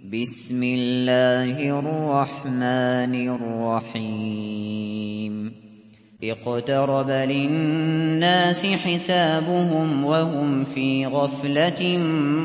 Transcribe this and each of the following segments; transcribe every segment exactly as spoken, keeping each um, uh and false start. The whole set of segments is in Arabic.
بسم الله الرحمن الرحيم اقترب للناس حسابهم وهم في غفلة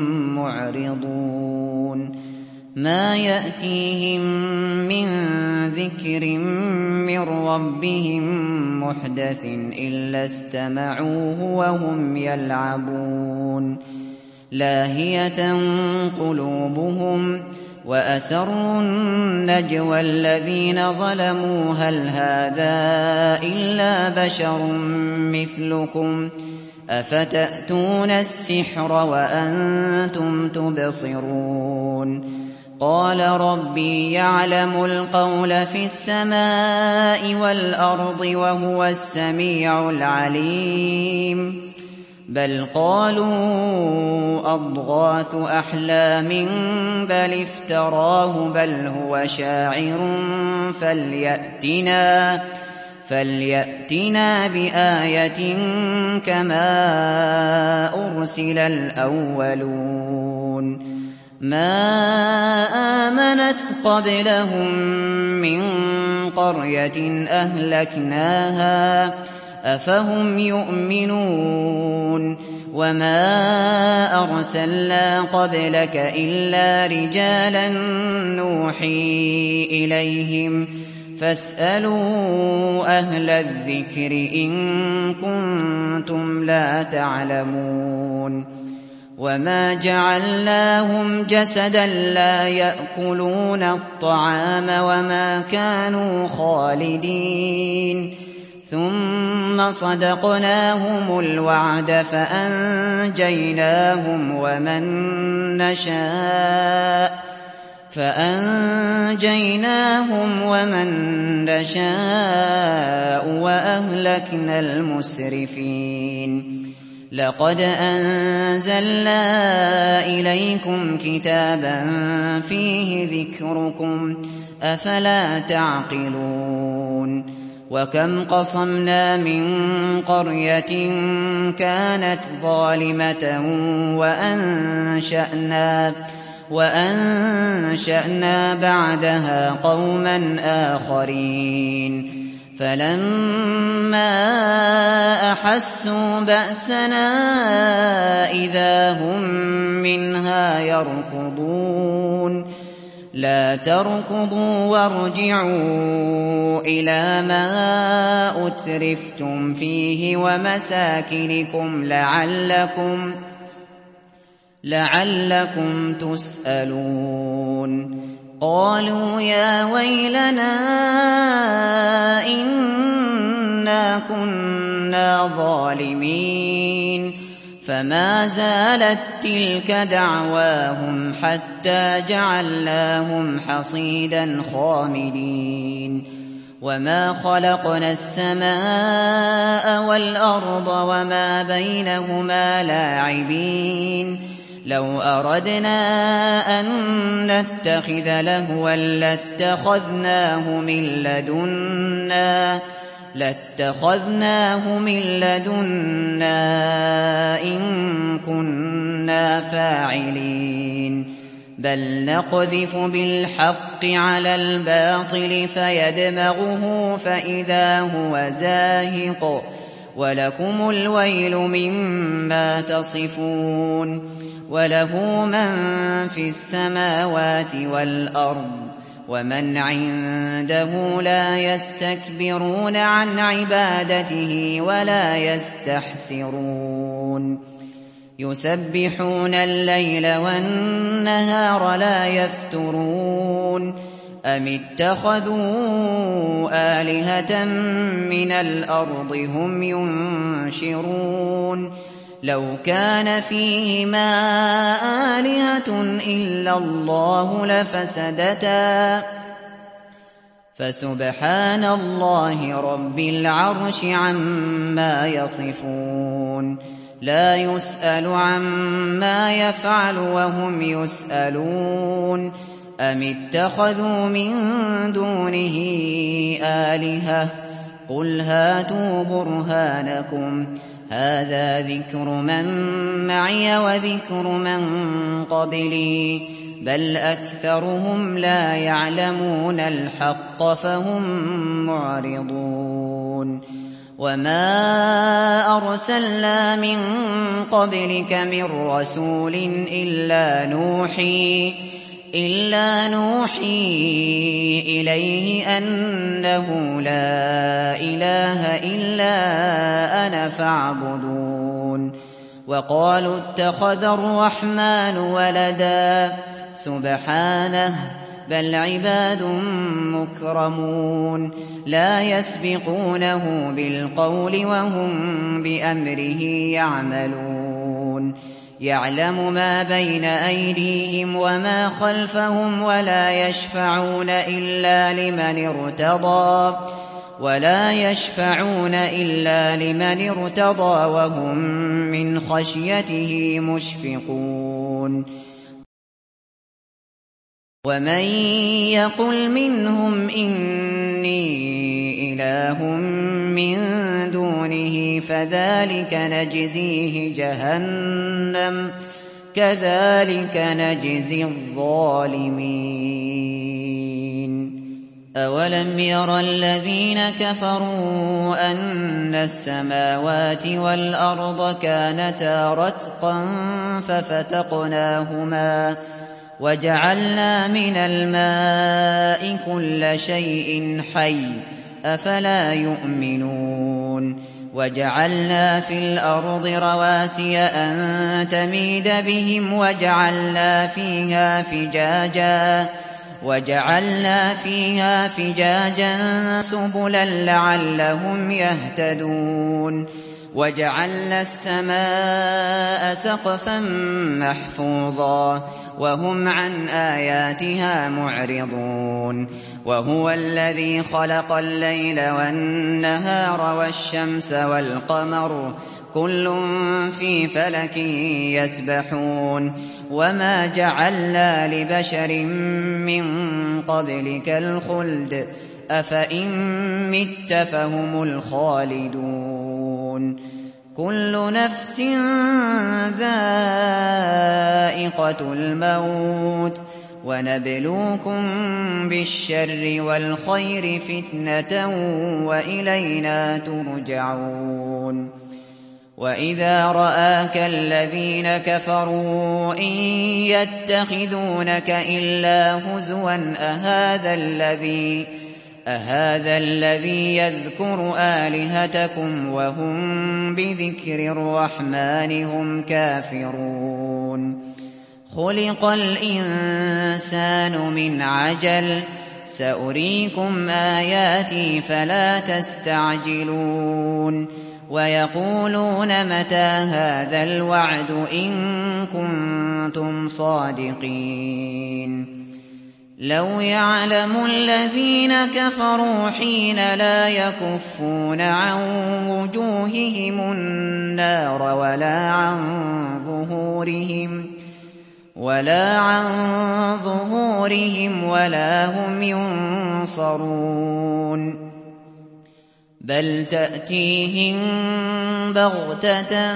معرضون ما يأتيهم من ذكر من ربهم محدث إلا استمعوه وهم يلعبون لاهية قلوبهم وأسروا النجوى الذين ظلموا هل هذا إلا بشر مثلكم أفتأتون السحر وأنتم تبصرون قال ربي يعلم القول في السماء والأرض وهو السميع العليم بل قالوا أضغاث أحلام بل افتراه بل هو شاعر فليأتنا, فليأتنا بآية كما أرسل الأولون ما آمنت قبلهم من قرية أهلكناها أفهم يؤمنون وما أرسلنا قبلك إلا رجالا نوحي إليهم فاسألوا أهل الذكر إن كنتم لا تعلمون وما جعلناهم جسدا لا يأكلون الطعام وما كانوا خالدين ثم صدقناهم الوعد فأنجيناهم ومن نشاء فأنجيناهم ومن نشاء وأهلكنا المسرفين لقد أنزلنا إليكم كتابا فيه ذكركم أفلا تعقلون وكم قصمنا من قرية كانت ظالمة وأنشأنا, وأنشأنا بعدها قوما آخرين فلما أحسوا بأسنا إذا هم منها يركضون لا تركضوا وارجعوا إلى ما أترفتم فيه ومساكنكم لعلكم, لعلكم تسألون قالوا يا ويلنا إنا كنا ظالمين فما زالت تلك دعواهم حتى جعلناهم حصيدا خامدين وما خلقنا السماء والأرض وما بينهما لاعبين لو أردنا أن نتخذ لهوا لاتخذناه من لدنا لاتخذناه من لدنا إن كنا فاعلين بل نقذف بالحق على الباطل فيدمغه فإذا هو زاهق ولكم الويل مما تصفون وله من في السماوات والأرض ومن عنده لا يستكبرون عن عبادته ولا يستحسرون يسبحون الليل والنهار لا يفترون أم اتخذوا آلهة من الأرض هم ينشرون لو كان فيهما آلهة إلا الله لفسدتا فسبحان الله رب العرش عما يصفون لا يسأل عما يفعل وهم يسألون أم اتخذوا من دونه آلهة قل هاتوا برهانكم هذا ذكر من معي وذكر من قبلي بل أكثرهم لا يعلمون الحق فهم معرضون وما أرسلنا من قبلك من رسول إلا نوحي إلا نوحي إليه أنه لا إله إلا أنا فاعبدون وقالوا اتخذ الرحمن ولدا سبحانه بل عباد مكرمون لا يسبقونه بالقول وهم بأمره يعملون يعلم ما بين أيديهم وما خلفهم ولا يشفعون إلا لمن ارتضى ولا يشفعون إلا لمن ارتضى وهم من خشيته مشفقون ومن يقل منهم إني إله من دونه فذلك نجزيه جهنم كذلك نجزي الظالمين أولم ير الذين كفروا أن السماوات والأرض كانتا رتقا ففتقناهما وجعلنا من الماء كل شيء حي أفلا يؤمنون وجعلنا في الأرض رواسي أن تميد بهم وجعلنا فيها فجاجا وجعلنا فيها فجاجا سبلا لعلهم يهتدون وجعلنا السماء سقفا محفوظا وهم عن آياتها معرضون وهو الذي خلق الليل والنهار والشمس والقمر كل في فلك يسبحون وما جعلنا لبشر من قبلك الخلد أفإن مت فهم الخالدون كل نفس ذائقة الموت ونبلوكم بالشر والخير فتنة وإلينا ترجعون وإذا رآك الذين كفروا إن يتخذونك إلا هزوا أهذا الذي أهذا الذي يذكر آلهتكم وهم بذكر الرحمن هم كافرون خلق الإنسان من عجل سأريكم آياتي فلا تستعجلون ويقولون متى هذا الوعد إن كنتم صادقين لو يعلم الذين كفروا حين لا يكفون عن وجوههم النار ولا عن ظهورهم ولا عن ظهورهم ولا هم ينصرون بل تأتيهم بغتة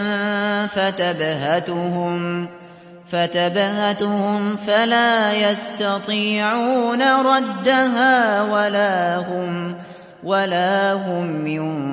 فتبهتهم فتبهتهم فلا يستطيعون ردها ولا هم ولا هم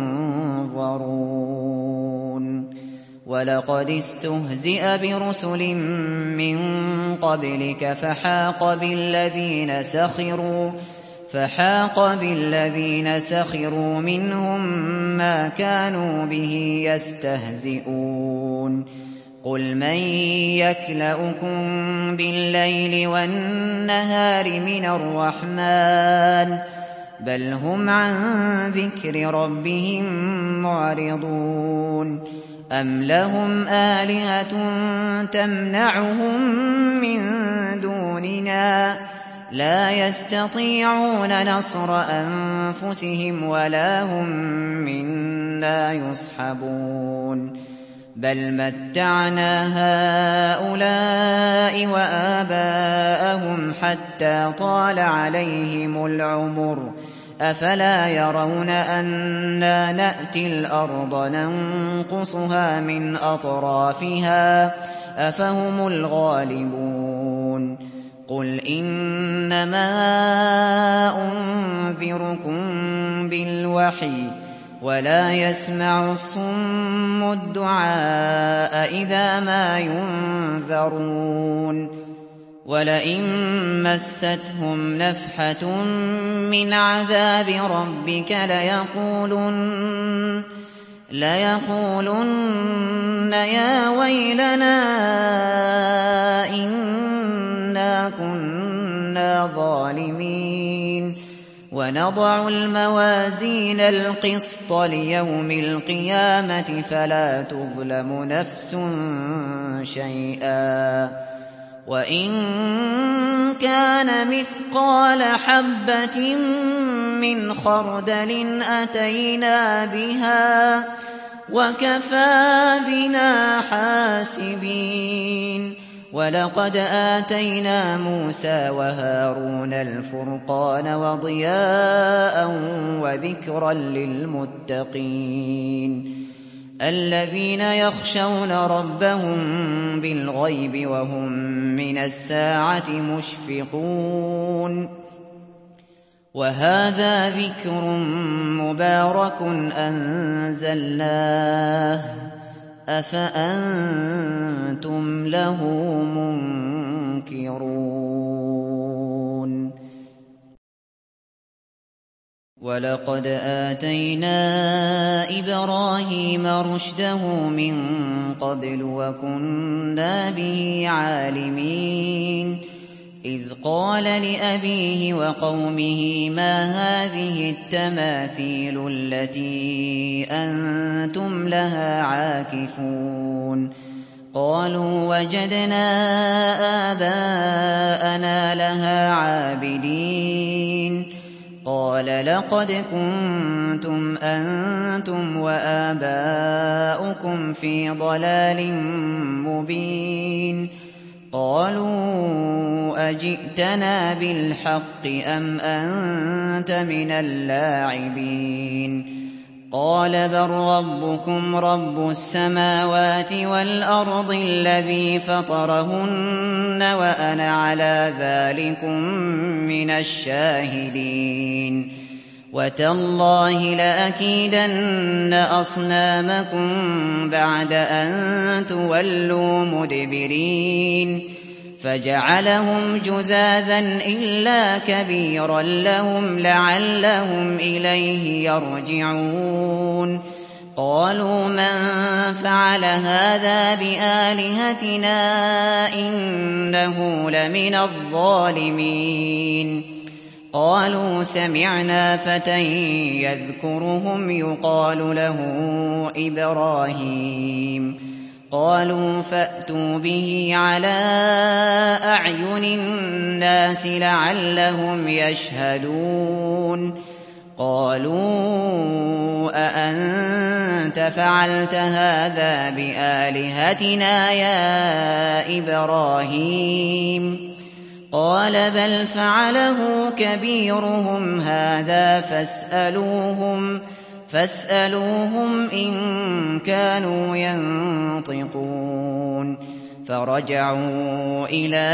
ينظرون ولقد استهزئ برسل من قبلك فحاق بالذين سخروا فحاق بالذين سخروا منهم ما كانوا به يستهزئون قل من يكلؤكم بالليل والنهار من الرحمن بل هم عن ذكر ربهم معرضون أم لهم آلهة تمنعهم من دوننا لا يستطيعون نصر أنفسهم ولا هم منا يصحبون بل متعنا هؤلاء وآباءهم حتى طال عليهم العمر أفلا يرون أنا نأتي الأرض ننقصها من أطرافها أفهم الغالبون إنما أنذركم بالوحي ولا يسمع الصم الدعاء إذا ما ينذرون ولئن مستهم نفحة من عذاب ربك ليقولن ليقولن يا ويلنا إنا كنا ظالمين ونضع الموازين القسط ليوم القيامة فلا تظلم نفس شيئا وإن كان مثقال حبة من خردل أتينا بها وكفى بنا حاسبين ولقد آتينا موسى وهارون الفرقان وضياء وذكرا للمتقين الذين يخشون ربهم بالغيب وهم من الساعة مشفقون وهذا ذكر مبارك أنزلناه أفأنتم له منكرون ولقد آتينا إبراهيم رشده من قبل وكنا به عالمين إذ قال لأبيه وقومه ما هذه التماثيل التي أنتم لها عاكفون قالوا وجدنا آباءنا لها عابدين قال لقد كنتم أنتم وآباؤكم في ضلال مبين قالوا أجئتنا بالحق أم أنت من اللاعبين قال بل ربكم رب السماوات والأرض الذي فطرهن وأنا على ذلكم من الشاهدين وتالله لأكيدن أصنامكم بعد أن تولوا مدبرين فجعلهم جذاذا إلا كبيرا لهم لعلهم إليه يرجعون قالوا من فعل هذا بآلهتنا إنه لمن الظالمين قالوا سمعنا فتى يذكرهم يقال له إبراهيم قالوا فأتوا به على أعين الناس لعلهم يشهدون قالوا أأنت فعلت هذا بآلهتنا يا إبراهيم قال بل فعله كبيرهم هذا فاسألوهم فاسألوهم إن كانوا ينطقون فرجعوا إلى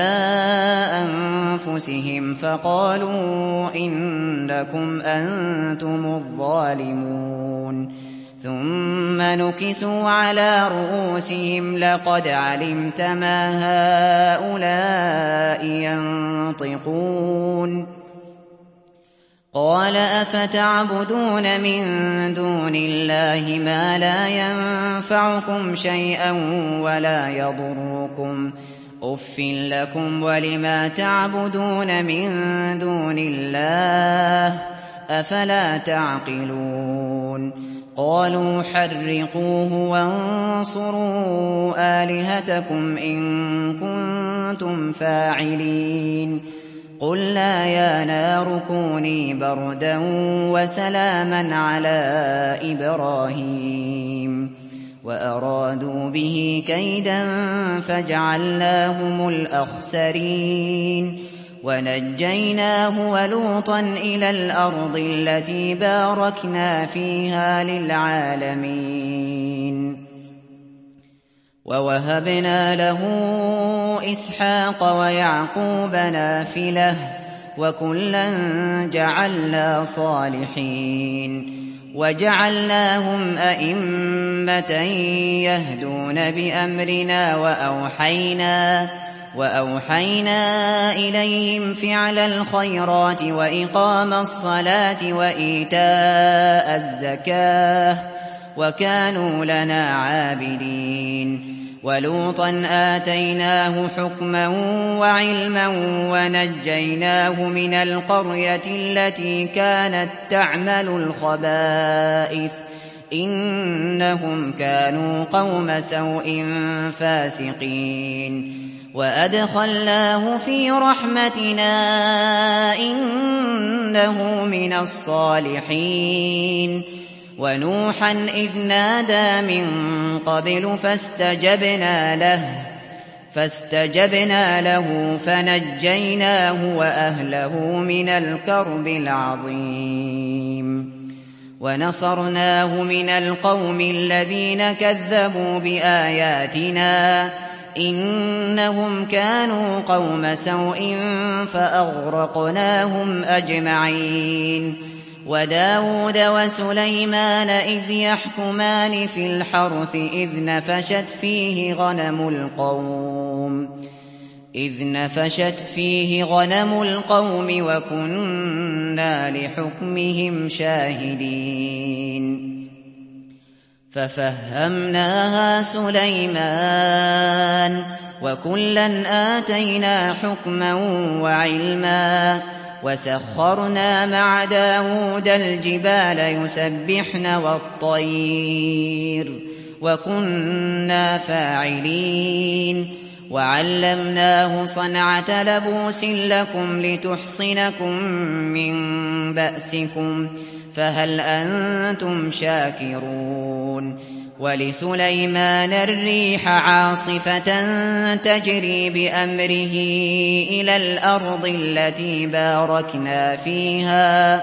أنفسهم فقالوا إنكم أنتم الظالمون ثم نكسوا على رؤوسهم لقد علمت ما هؤلاء ينطقون قال أفتعبدون من دون الله ما لا ينفعكم شيئا ولا يضركم أف لكم ولما تعبدون من دون الله أفلا تعقلون قالوا حرقوه وانصروا آلهتكم إن كنتم فاعلين قلنا يا نار كوني بردا وسلاما على إبراهيم وأرادوا به كيدا فجعلناهم الأخسرين ونجيناه ولوطا إلى الأرض التي باركنا فيها للعالمين ووهبنا له إسحاق ويعقوب نافلة وكلا جعلنا صالحين وجعلناهم أئمة يهدون بأمرنا وأوحينا وأوحينا إليهم فعل الخيرات وإقام الصلاة وإيتاء الزكاة وكانوا لنا عابدين ولوطا آتيناه حكما وعلما ونجيناه من القرية التي كانت تعمل الخبائث إنهم كانوا قوم سوء فاسقين وأدخلناه في رحمتنا إنه من الصالحين ونوحا إذ نادى من قبل فاستجبنا له فاستجبنا له فنجيناه وأهله من الكرب العظيم ونصرناه من القوم الذين كذبوا بآياتنا إنهم كانوا قوم سوء فأغرقناهم أجمعين وداود وسليمان إذ يحكمان في الحرث إذ نفشت فيه غنم القوم إذ نفشت فيه غنم القوم وكنا لحكمهم شاهدين ففهمناها سليمان وكلا آتينا حكما وعلما وسخرنا مع داود الجبال يسبحن والطير وكنا فاعلين وعلمناه صنعة لبوس لكم لتحصنكم من بأسكم فهل أنتم شاكرون ولسليمان الريح عاصفة تجري بأمره إلى الأرض التي باركنا فيها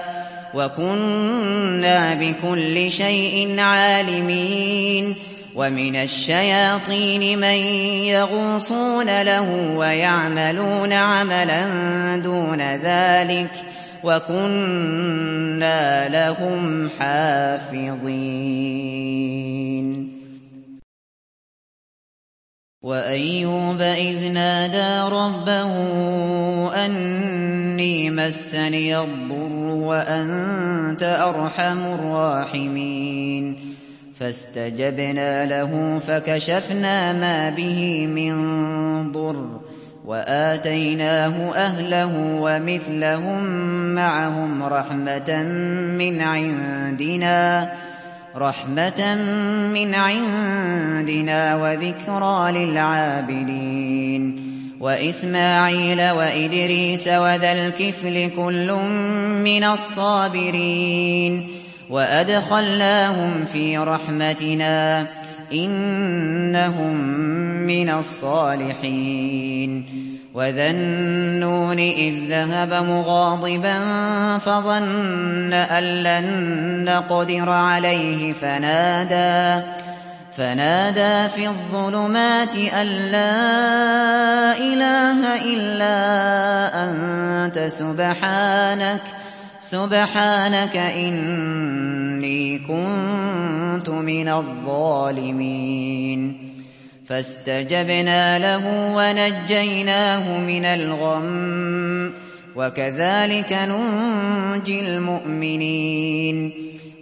وكنا بكل شيء عالمين ومن الشياطين من يغوصون له ويعملون عملا دون ذلك وكنا لهم حافظين وأيوب إذ نادى ربه أني مسني الضر وأنت أرحم الراحمين فاستجبنا له فكشفنا ما به من ضر وآتيناه أهله ومثلهم معهم رحمة من عندنا رحمة من عندنا وذكرى للعابدين وإسماعيل وإدريس وذا الكفل كل من الصابرين وأدخلناهم في رحمتنا إنهم من الصالحين وذا النون إذ ذهب مغاضبا فظن أن لن نقدر عليه فنادى فنادى في الظلمات أن لا إله إلا أنت سبحانك سبحانك إني كنت من الظالمين فاستجبنا له ونجيناه من الغم وكذلك ننجي المؤمنين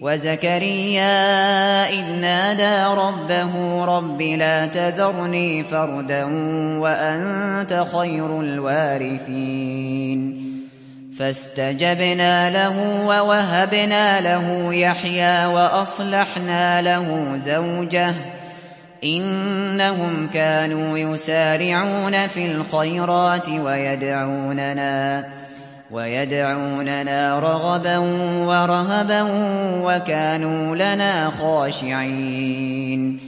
وزكريا إذ نادى ربه رب لا تذرني فردا وأنت خير الوارثين فاستجبنا له ووهبنا له يحيى وأصلحنا له زوجه إنهم كانوا يسارعون في الخيرات ويدعوننا ويدعوننا رغبا ورهبا وكانوا لنا خاشعين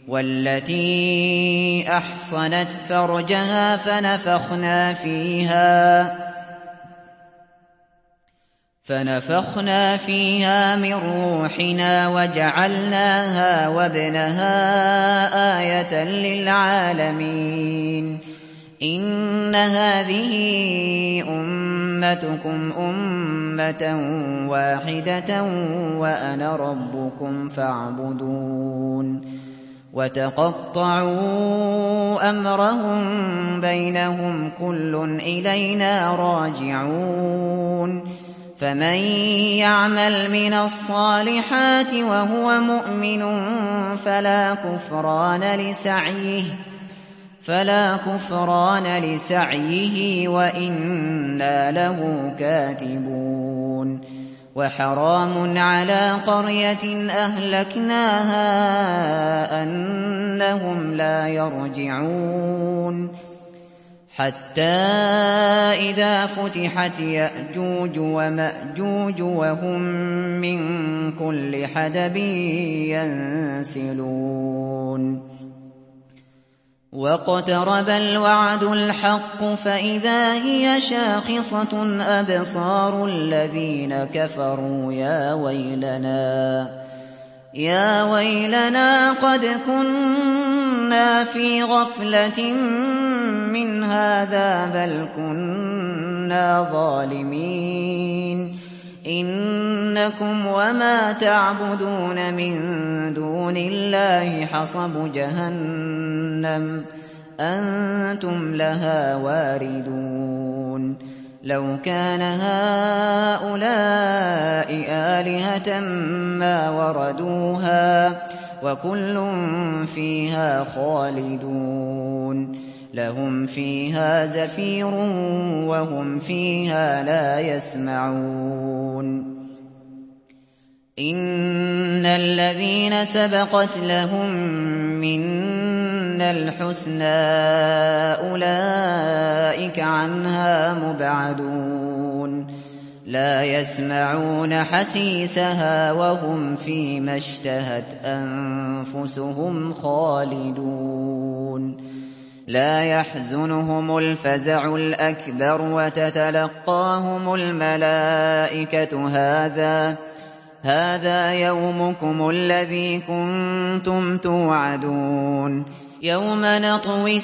والتي أحصنت فرجها فنفخنا فيها فنفخنا فيها من روحنا وجعلناها وابنها آية للعالمين إن هذه أُمَّتُكُمْ أُمَّةً وَاحِدَةً وَأَنَا رَبُّكُمْ فَاعْبُدُونِ وَتَقَطَّعُوا أَمْرَهُم بَيْنَهُمْ كُلٌّ إِلَيْنَا رَاجِعُونَ فَمَن يَعْمَلْ مِنَ الصَّالِحَاتِ وَهُوَ مُؤْمِنٌ فَلَا كُفْرَانَ لِسَعْيِهِ فلا كفران لسعيه وإنا له كاتبون وحرام على قرية أهلكناها أنهم لا يرجعون حتى إذا فتحت يأجوج ومأجوج وهم من كل حدب ينسلون واقترب الوعد الحق فإذا هي شاخصة أبصار الذين كفروا يا ويلنا يا ويلنا قد كنا في غفلة من هذا بل كنا ظالمين إنكم وما تعبدون من دون الله حصب جهنم أنتم لها واردون لو كان هؤلاء آلهة ما وردوها وكل فيها خالدون لهم فيها زفير وهم فيها لا يسمعون إن الذين سبقت لهم منا الحسنى أولئك عنها مبعدون لا يسمعون حسيسها وهم فيما اشتهت أنفسهم خالدون لا يحزنهم الفزع الأكبر وتتلقاهم الملائكة هذا هذا يومكم الذي كنتم توعدون يوم نطوي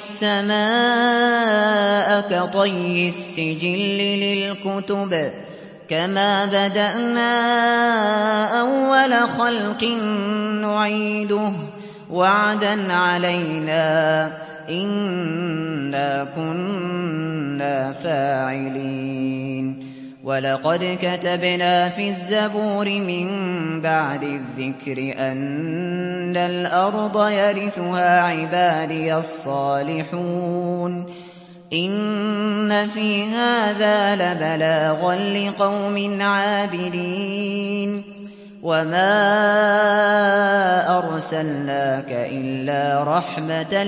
السماء كطي السجل للكتب كما بدأنا أول خلق نعيده وعدا علينا إنا كنا فاعلين ولقد كتبنا في الزبور من بعد الذكر أن الأرض يرثها عبادي الصالحون إن في هذا لبلاغا لقوم عابدين وما أرسلناك إلا رحمة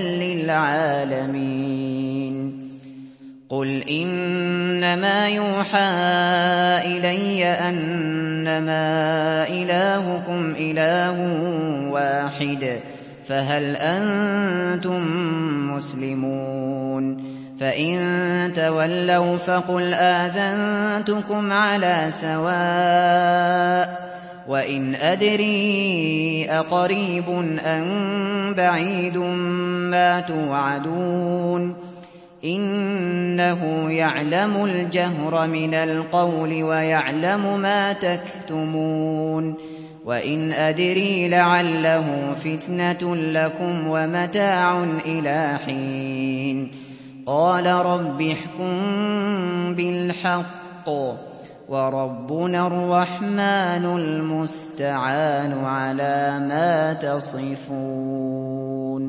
للعالمين قل إنما يوحى إلي أنما إلهكم إله واحد فهل أنتم مسلمون فإن تولوا فقل آذنتكم على سواء وإن أدري أقريب أم بعيد ما توعدون إنه يعلم الجهر من القول ويعلم ما تكتمون وإن أدري لعله فتنة لكم ومتاع إلى حين قال رب احكم بالحق وربنا الرحمن المستعان على ما تصفون